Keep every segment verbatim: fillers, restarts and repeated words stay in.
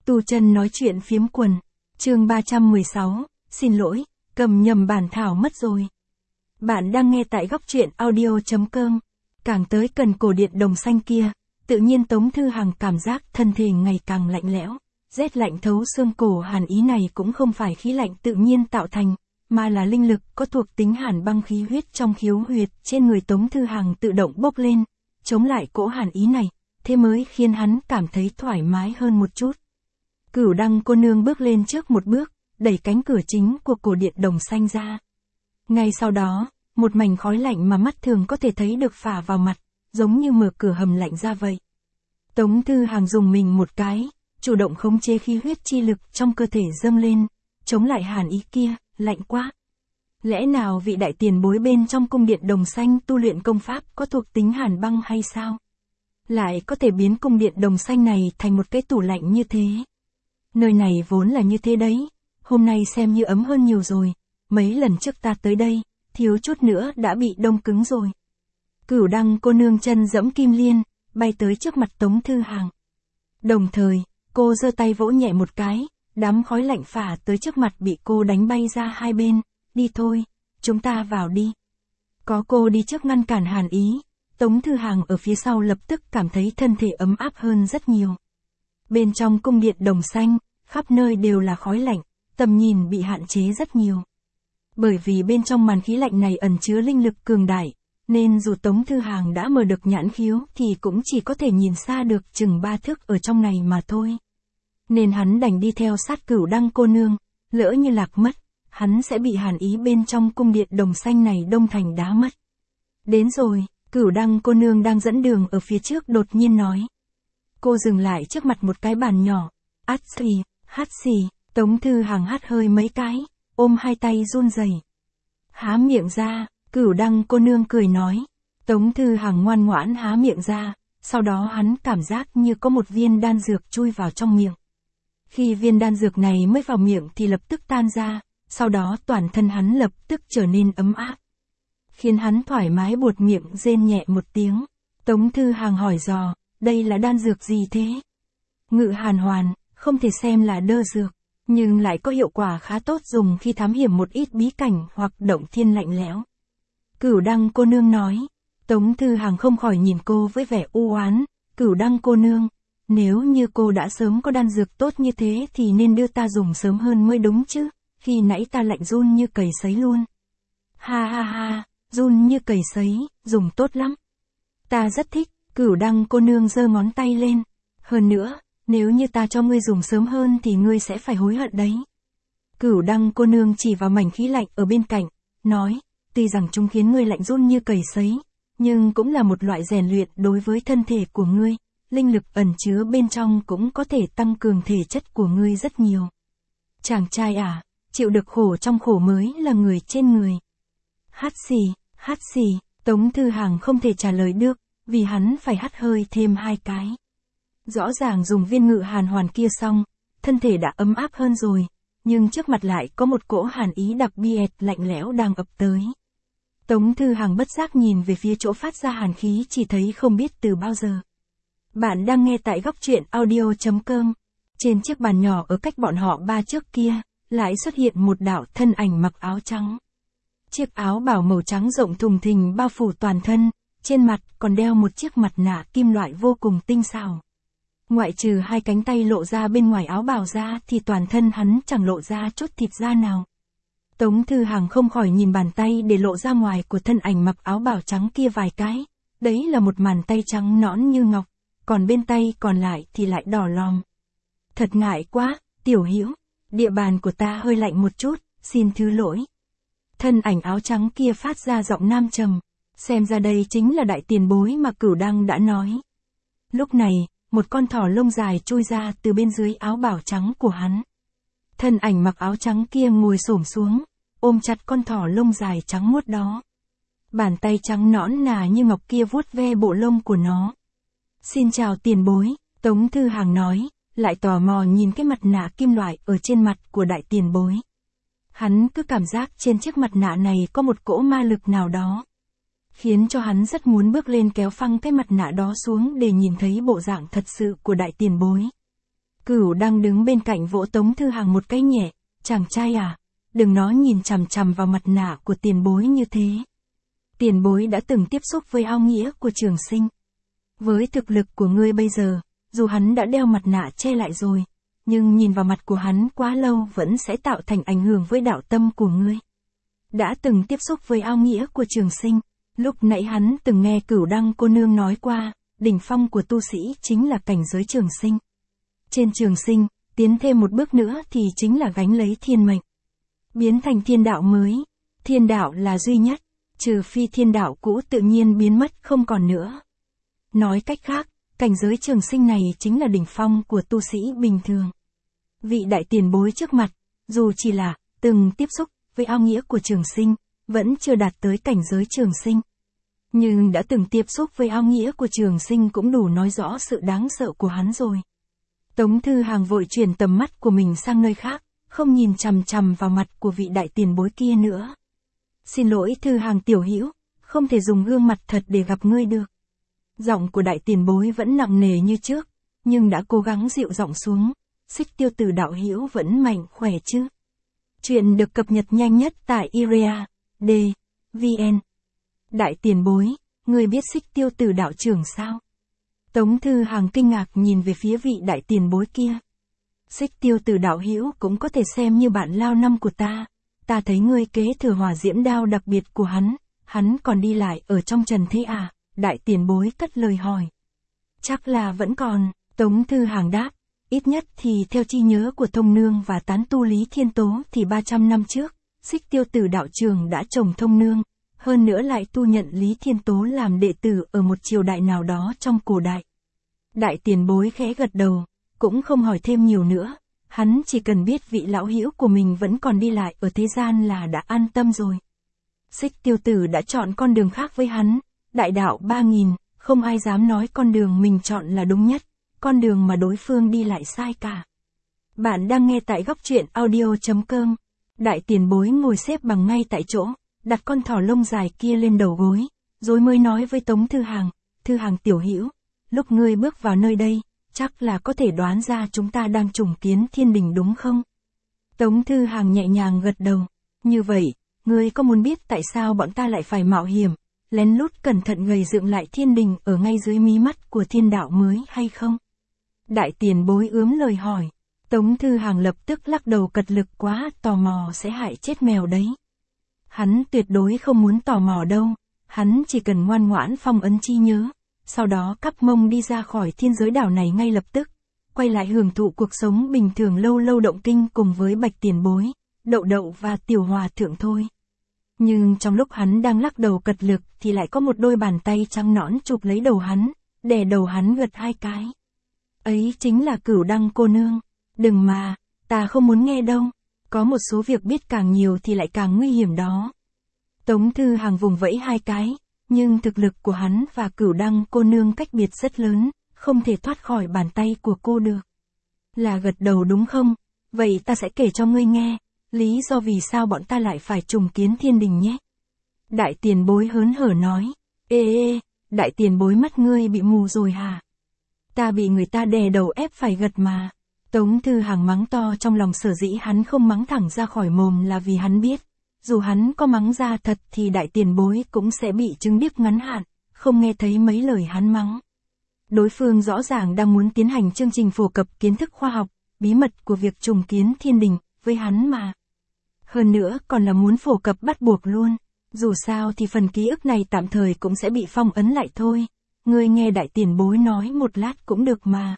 Tu chân nói chuyện phiếm quần. Chương ba trăm mười sáu, xin lỗi, cầm nhầm bản thảo mất rồi. Bạn đang nghe tại góc truyện audio chấm com. Càng tới gần cổ điện đồng xanh kia, tự nhiên Tống Thư Hằng cảm giác thân thể ngày càng lạnh lẽo. Rét lạnh thấu xương cổ hàn ý này cũng không phải khí lạnh tự nhiên tạo thành, mà là linh lực có thuộc tính hàn băng khí huyết trong khiếu huyệt trên người Tống Thư Hằng tự động bốc lên, chống lại cỗ hàn ý này, thế mới khiến hắn cảm thấy thoải mái hơn một chút. Cửu Đăng cô nương bước lên trước một bước, đẩy cánh cửa chính của cổ điện đồng xanh ra. Ngay sau đó, một mảnh khói lạnh mà mắt thường có thể thấy được phả vào mặt, giống như mở cửa hầm lạnh ra vậy. Tống Thư Hằng dùng mình một cái, chủ động khống chế khí huyết chi lực trong cơ thể dâng lên, chống lại hàn ý kia, lạnh quá. Lẽ nào vị đại tiền bối bên trong cung điện đồng xanh tu luyện công pháp có thuộc tính hàn băng hay sao? Lại có thể biến cung điện đồng xanh này thành một cái tủ lạnh như thế. Nơi này vốn là như thế đấy, hôm nay xem như ấm hơn nhiều rồi, mấy lần trước ta tới đây, thiếu chút nữa đã bị đông cứng rồi. Cửu Đăng cô nương chân dẫm kim liên, bay tới trước mặt Tống Thư Hằng. Đồng thời, cô giơ tay vỗ nhẹ một cái, đám khói lạnh phả tới trước mặt bị cô đánh bay ra hai bên, đi thôi, chúng ta vào đi. Có cô đi trước ngăn cản hàn ý, Tống Thư Hằng ở phía sau lập tức cảm thấy thân thể ấm áp hơn rất nhiều. Bên trong cung điện đồng xanh, khắp nơi đều là khói lạnh, tầm nhìn bị hạn chế rất nhiều. Bởi vì bên trong màn khí lạnh này ẩn chứa linh lực cường đại, nên dù Tống Thư Hằng đã mở được nhãn khiếu thì cũng chỉ có thể nhìn xa được chừng ba thước ở trong này mà thôi. Nên hắn đành đi theo sát Cửu Đăng cô nương, lỡ như lạc mất, hắn sẽ bị hàn ý bên trong cung điện đồng xanh này đông thành đá mất. Đến rồi, Cửu Đăng cô nương đang dẫn đường ở phía trước đột nhiên nói. Cô dừng lại trước mặt một cái bàn nhỏ, át xì, hát xì, Tống Thư Hằng hắt hơi mấy cái, ôm hai tay run rẩy. Há miệng ra, Cửu Đăng cô nương cười nói. Tống Thư Hằng ngoan ngoãn há miệng ra, sau đó hắn cảm giác như có một viên đan dược chui vào trong miệng. Khi viên đan dược này mới vào miệng thì lập tức tan ra, sau đó toàn thân hắn lập tức trở nên ấm áp. Khiến hắn thoải mái buột miệng rên nhẹ một tiếng. Tống Thư Hằng hỏi dò, đây là đan dược gì thế? Ngự hàn hoàn, không thể xem là đơ dược, nhưng lại có hiệu quả khá tốt dùng khi thám hiểm một ít bí cảnh hoặc động thiên lạnh lẽo. Cửu Đăng cô nương nói. Tống Thư Hằng không khỏi nhìn cô với vẻ u oán. Cửu Đăng cô nương, nếu như cô đã sớm có đan dược tốt như thế thì nên đưa ta dùng sớm hơn mới đúng chứ, khi nãy ta lạnh run như cầy sấy luôn. Ha ha ha, run như cầy sấy, dùng tốt lắm. Ta rất thích. Cửu Đăng cô nương giơ ngón tay lên. Hơn nữa, nếu như ta cho ngươi dùng sớm hơn thì ngươi sẽ phải hối hận đấy. Cửu Đăng cô nương chỉ vào mảnh khí lạnh ở bên cạnh, nói, tuy rằng chúng khiến ngươi lạnh run như cầy sấy, nhưng cũng là một loại rèn luyện đối với thân thể của ngươi, linh lực ẩn chứa bên trong cũng có thể tăng cường thể chất của ngươi rất nhiều. Chàng trai à, chịu được khổ trong khổ mới là người trên người. Hát xì, hát xì, Tống Thư Hằng không thể trả lời được, vì hắn phải hắt hơi thêm hai cái. Rõ ràng dùng viên ngự hàn hoàn kia xong, thân thể đã ấm áp hơn rồi, nhưng trước mặt lại có một cỗ hàn ý đặc biệt lạnh lẽo đang ập tới. Tống Thư Hằng bất giác nhìn về phía chỗ phát ra hàn khí chỉ thấy không biết từ bao giờ. Bạn đang nghe tại góc truyện audio chấm com. Trên chiếc bàn nhỏ ở cách bọn họ ba trước kia, lại xuất hiện một đạo thân ảnh mặc áo trắng. Chiếc áo bào màu trắng rộng thùng thình bao phủ toàn thân, trên mặt còn đeo một chiếc mặt nạ kim loại vô cùng tinh xảo. Ngoại trừ hai cánh tay lộ ra bên ngoài áo bào ra thì toàn thân hắn chẳng lộ ra chút thịt da nào. Tống Thư Hằng không khỏi nhìn bàn tay để lộ ra ngoài của thân ảnh mặc áo bào trắng kia vài cái. Đấy là một bàn tay trắng nõn như ngọc, còn bên tay còn lại thì lại đỏ lòm. Thật ngại quá, tiểu hữu, địa bàn của ta hơi lạnh một chút, xin thứ lỗi. Thân ảnh áo trắng kia phát ra giọng nam trầm, xem ra đây chính là đại tiền bối mà Cửu Đăng đã nói. Lúc này, một con thỏ lông dài chui ra từ bên dưới áo bào trắng của hắn. Thân ảnh mặc áo trắng kia ngồi xổm xuống, ôm chặt con thỏ lông dài trắng muốt đó. Bàn tay trắng nõn nà như ngọc kia vuốt ve bộ lông của nó. Xin chào tiền bối, Tống Thư Hằng nói, lại tò mò nhìn cái mặt nạ kim loại ở trên mặt của đại tiền bối. Hắn cứ cảm giác trên chiếc mặt nạ này có một cỗ ma lực nào đó, khiến cho hắn rất muốn bước lên kéo phăng cái mặt nạ đó xuống để nhìn thấy bộ dạng thật sự của đại tiền bối. Cửu đang đứng bên cạnh vỗ Tống Thư Hàng một cái nhẹ, chàng trai à, đừng nói nhìn chằm chằm vào mặt nạ của tiền bối như thế. Tiền bối đã từng tiếp xúc với áo nghĩa của Trường Sinh. Với thực lực của ngươi bây giờ, dù hắn đã đeo mặt nạ che lại rồi, nhưng nhìn vào mặt của hắn quá lâu vẫn sẽ tạo thành ảnh hưởng với đạo tâm của ngươi. Đã từng tiếp xúc với áo nghĩa của Trường Sinh, lúc nãy hắn từng nghe Cửu Đăng cô nương nói qua, đỉnh phong của tu sĩ chính là cảnh giới Trường Sinh. Trên Trường Sinh, tiến thêm một bước nữa thì chính là gánh lấy thiên mệnh. Biến thành thiên đạo mới, thiên đạo là duy nhất, trừ phi thiên đạo cũ tự nhiên biến mất không còn nữa. Nói cách khác, cảnh giới Trường Sinh này chính là đỉnh phong của tu sĩ bình thường. Vị đại tiền bối trước mặt, dù chỉ là từng tiếp xúc với áo nghĩa của Trường Sinh, vẫn chưa đạt tới cảnh giới Trường Sinh. Nhưng đã từng tiếp xúc với áo nghĩa của Trường Sinh cũng đủ nói rõ sự đáng sợ của hắn rồi. Tống Thư Hàng vội chuyển tầm mắt của mình sang nơi khác, không nhìn chằm chằm vào mặt của vị đại tiền bối kia nữa. Xin lỗi Thư Hàng tiểu hữu, không thể dùng gương mặt thật để gặp ngươi được. Giọng của đại tiền bối vẫn nặng nề như trước, nhưng đã cố gắng dịu giọng xuống. Xích Tiêu Tử đạo hữu vẫn mạnh khỏe chứ? Chuyện được cập nhật nhanh nhất tại i rờ a D vê en. Đại tiền bối, ngươi biết Xích Tiêu Tử đạo trưởng sao? Tống Thư Hàng kinh ngạc nhìn về phía vị đại tiền bối kia. Xích Tiêu Tử đạo hữu cũng có thể xem như bạn lao năm của ta. Ta thấy ngươi kế thừa hỏa diễm đao đặc biệt của hắn, hắn còn đi lại ở trong trần thế à? Đại tiền bối cất lời hỏi. Chắc là vẫn còn, Tống Thư Hàng đáp. Ít nhất thì theo chi nhớ của Thông Nương và tán tu Lý Thiên Tố thì ba trăm năm trước, Xích Tiêu Tử đạo trường đã trồng Thông Nương, hơn nữa lại tu nhận Lý Thiên Tố làm đệ tử ở một triều đại nào đó trong cổ đại. Đại tiền bối khẽ gật đầu, cũng không hỏi thêm nhiều nữa, hắn chỉ cần biết vị lão hữu của mình vẫn còn đi lại ở thế gian là đã an tâm rồi. Xích Tiêu Tử đã chọn con đường khác với hắn, đại đạo ba nghìn, không ai dám nói con đường mình chọn là đúng nhất. Con đường mà đối phương đi lại sai cả. Bạn đang nghe tại góc truyện audio chấm com. Đại tiền bối ngồi xếp bằng ngay tại chỗ, đặt con thỏ lông dài kia lên đầu gối, rồi mới nói với Tống Thư Hàng, Thư Hàng tiểu hữu, lúc ngươi bước vào nơi đây, chắc là có thể đoán ra chúng ta đang trùng kiến thiên đình đúng không? Tống Thư Hàng nhẹ nhàng gật đầu, như vậy, ngươi có muốn biết tại sao bọn ta lại phải mạo hiểm, lén lút cẩn thận gầy dựng lại thiên đình ở ngay dưới mí mắt của thiên đạo mới hay không? Đại tiền bối ướm lời hỏi. Tống Thư Hàng lập tức lắc đầu cật lực quá, tò mò sẽ hại chết mèo đấy. Hắn tuyệt đối không muốn tò mò đâu, hắn chỉ cần ngoan ngoãn phong ấn chi nhớ, sau đó cắp mông đi ra khỏi thiên giới đảo này ngay lập tức, quay lại hưởng thụ cuộc sống bình thường lâu lâu động kinh cùng với bạch tiền bối, đậu đậu và tiểu hòa thượng thôi. Nhưng trong lúc hắn đang lắc đầu cật lực thì lại có một đôi bàn tay trắng nõn chụp lấy đầu hắn, đè đầu hắn gật hai cái. Ấy chính là Cửu Đăng cô nương. Đừng mà, ta không muốn nghe đâu. Có một số việc biết càng nhiều thì lại càng nguy hiểm đó. Tống Thư Hàng vùng vẫy hai cái, nhưng thực lực của hắn và Cửu Đăng cô nương cách biệt rất lớn, không thể thoát khỏi bàn tay của cô được. Là gật đầu đúng không? Vậy ta sẽ kể cho ngươi nghe, lý do vì sao bọn ta lại phải trùng kiến thiên đình nhé. Đại tiền bối hớn hở nói. Ê ê, đại tiền bối mắt ngươi bị mù rồi hả? Ta bị người ta đè đầu ép phải gật mà. Tống Thư Hàng mắng to trong lòng, sở dĩ hắn không mắng thẳng ra khỏi mồm là vì hắn biết, dù hắn có mắng ra thật thì đại tiền bối cũng sẽ bị chứng điếc ngắn hạn, không nghe thấy mấy lời hắn mắng. Đối phương rõ ràng đang muốn tiến hành chương trình phổ cập kiến thức khoa học, bí mật của việc trùng kiến thiên đình, với hắn mà. Hơn nữa còn là muốn phổ cập bắt buộc luôn, dù sao thì phần ký ức này tạm thời cũng sẽ bị phong ấn lại thôi. Ngươi nghe đại tiền bối nói một lát cũng được mà.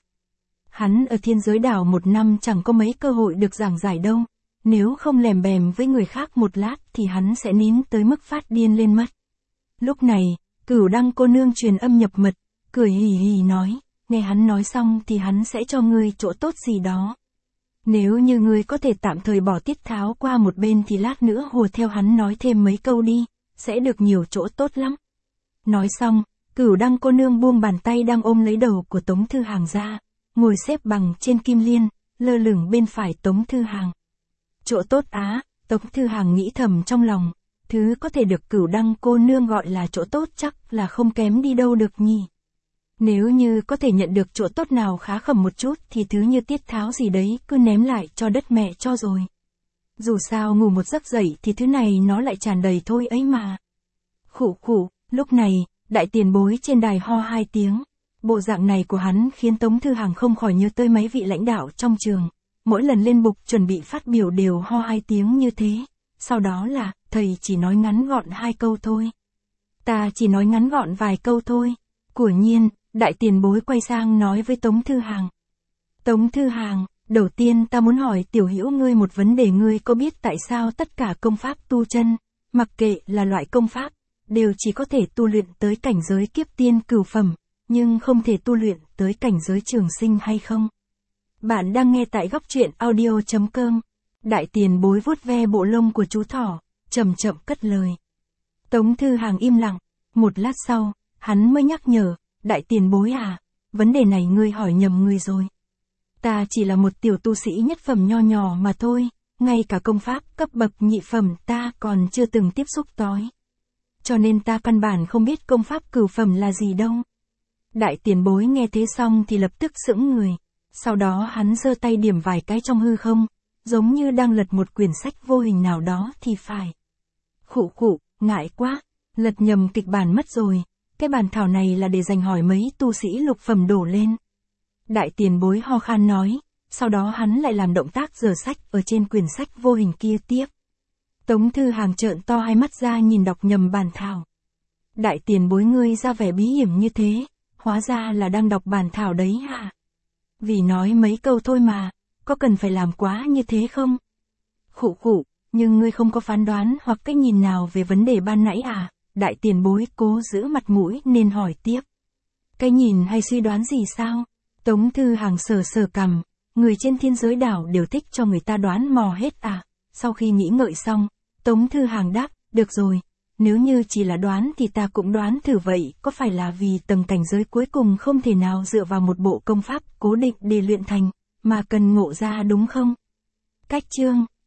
Hắn ở thiên giới đảo một năm chẳng có mấy cơ hội được giảng giải đâu. Nếu không lèm bèm với người khác một lát thì hắn sẽ nín tới mức phát điên lên mất. Lúc này, Cửu Đăng cô nương truyền âm nhập mật, cười hì hì nói, nghe hắn nói xong thì hắn sẽ cho ngươi chỗ tốt gì đó. Nếu như ngươi có thể tạm thời bỏ tiết tháo qua một bên thì lát nữa hùa theo hắn nói thêm mấy câu đi, sẽ được nhiều chỗ tốt lắm. Nói xong, Cửu Đăng cô nương buông bàn tay đang ôm lấy đầu của Tống Thư Hàng ra, ngồi xếp bằng trên kim liên, lơ lửng bên phải Tống Thư Hàng. Chỗ tốt á, Tống Thư Hàng nghĩ thầm trong lòng, thứ có thể được Cửu Đăng cô nương gọi là chỗ tốt chắc là không kém đi đâu được nhỉ. Nếu như có thể nhận được chỗ tốt nào khá khẩm một chút thì thứ như tiết tháo gì đấy cứ ném lại cho đất mẹ cho rồi. Dù sao ngủ một giấc dậy thì thứ này nó lại tràn đầy thôi ấy mà. Khụ khụ, lúc này, đại tiền bối trên đài ho hai tiếng. Bộ dạng này của hắn khiến Tống Thư Hàng không khỏi nhớ tới mấy vị lãnh đạo trong trường. Mỗi lần lên bục chuẩn bị phát biểu đều ho hai tiếng như thế. Sau đó là, thầy chỉ nói ngắn gọn hai câu thôi. Ta chỉ nói ngắn gọn vài câu thôi. Quả nhiên, đại tiền bối quay sang nói với Tống Thư Hàng. Tống Thư Hàng, đầu tiên ta muốn hỏi tiểu hữu ngươi một vấn đề, ngươi có biết tại sao tất cả công pháp tu chân, mặc kệ là loại công pháp, đều chỉ có thể tu luyện tới cảnh giới kiếp tiên cửu phẩm, nhưng không thể tu luyện tới cảnh giới trường sinh hay không? Bạn đang nghe tại góc truyện audio chấm com. Đại tiền bối vuốt ve bộ lông của chú thỏ, chậm chậm cất lời. Tống Thư Hàng im lặng, một lát sau, hắn mới nhắc nhở, đại tiền bối à, vấn đề này ngươi hỏi nhầm người rồi. Ta chỉ là một tiểu tu sĩ nhất phẩm nho nhỏ mà thôi, ngay cả công pháp cấp bậc nhị phẩm ta còn chưa từng tiếp xúc tới. Cho nên ta căn bản không biết công pháp cửu phẩm là gì đâu. Đại tiền bối nghe thế xong thì lập tức sững người, sau đó hắn giơ tay điểm vài cái trong hư không, giống như đang lật một quyển sách vô hình nào đó thì phải. Khụ khụ, ngại quá, lật nhầm kịch bản mất rồi, cái bàn thảo này là để dành hỏi mấy tu sĩ lục phẩm đổ lên. Đại tiền bối ho khan nói, sau đó hắn lại làm động tác giở sách ở trên quyển sách vô hình kia tiếp. Tống Thư Hàng trợn to hai mắt ra nhìn đọc nhầm bản thảo. Đại tiền bối ngươi ra vẻ bí hiểm như thế, hóa ra là đang đọc bản thảo đấy hả? Vì nói mấy câu thôi mà, có cần phải làm quá như thế không? Khụ khụ, nhưng ngươi không có phán đoán hoặc cách nhìn nào về vấn đề ban nãy à? Đại tiền bối cố giữ mặt mũi nên hỏi tiếp. Cái nhìn hay suy đoán gì sao? Tống Thư Hàng sờ sờ cằm, người trên thiên giới đảo đều thích cho người ta đoán mò hết à? Sau khi nghĩ ngợi xong, Tống Thư Hàng đáp, được rồi, nếu như chỉ là đoán thì ta cũng đoán thử vậy, có phải là vì tầng cảnh giới cuối cùng không thể nào dựa vào một bộ công pháp cố định để luyện thành, mà cần ngộ ra đúng không? Cách chương,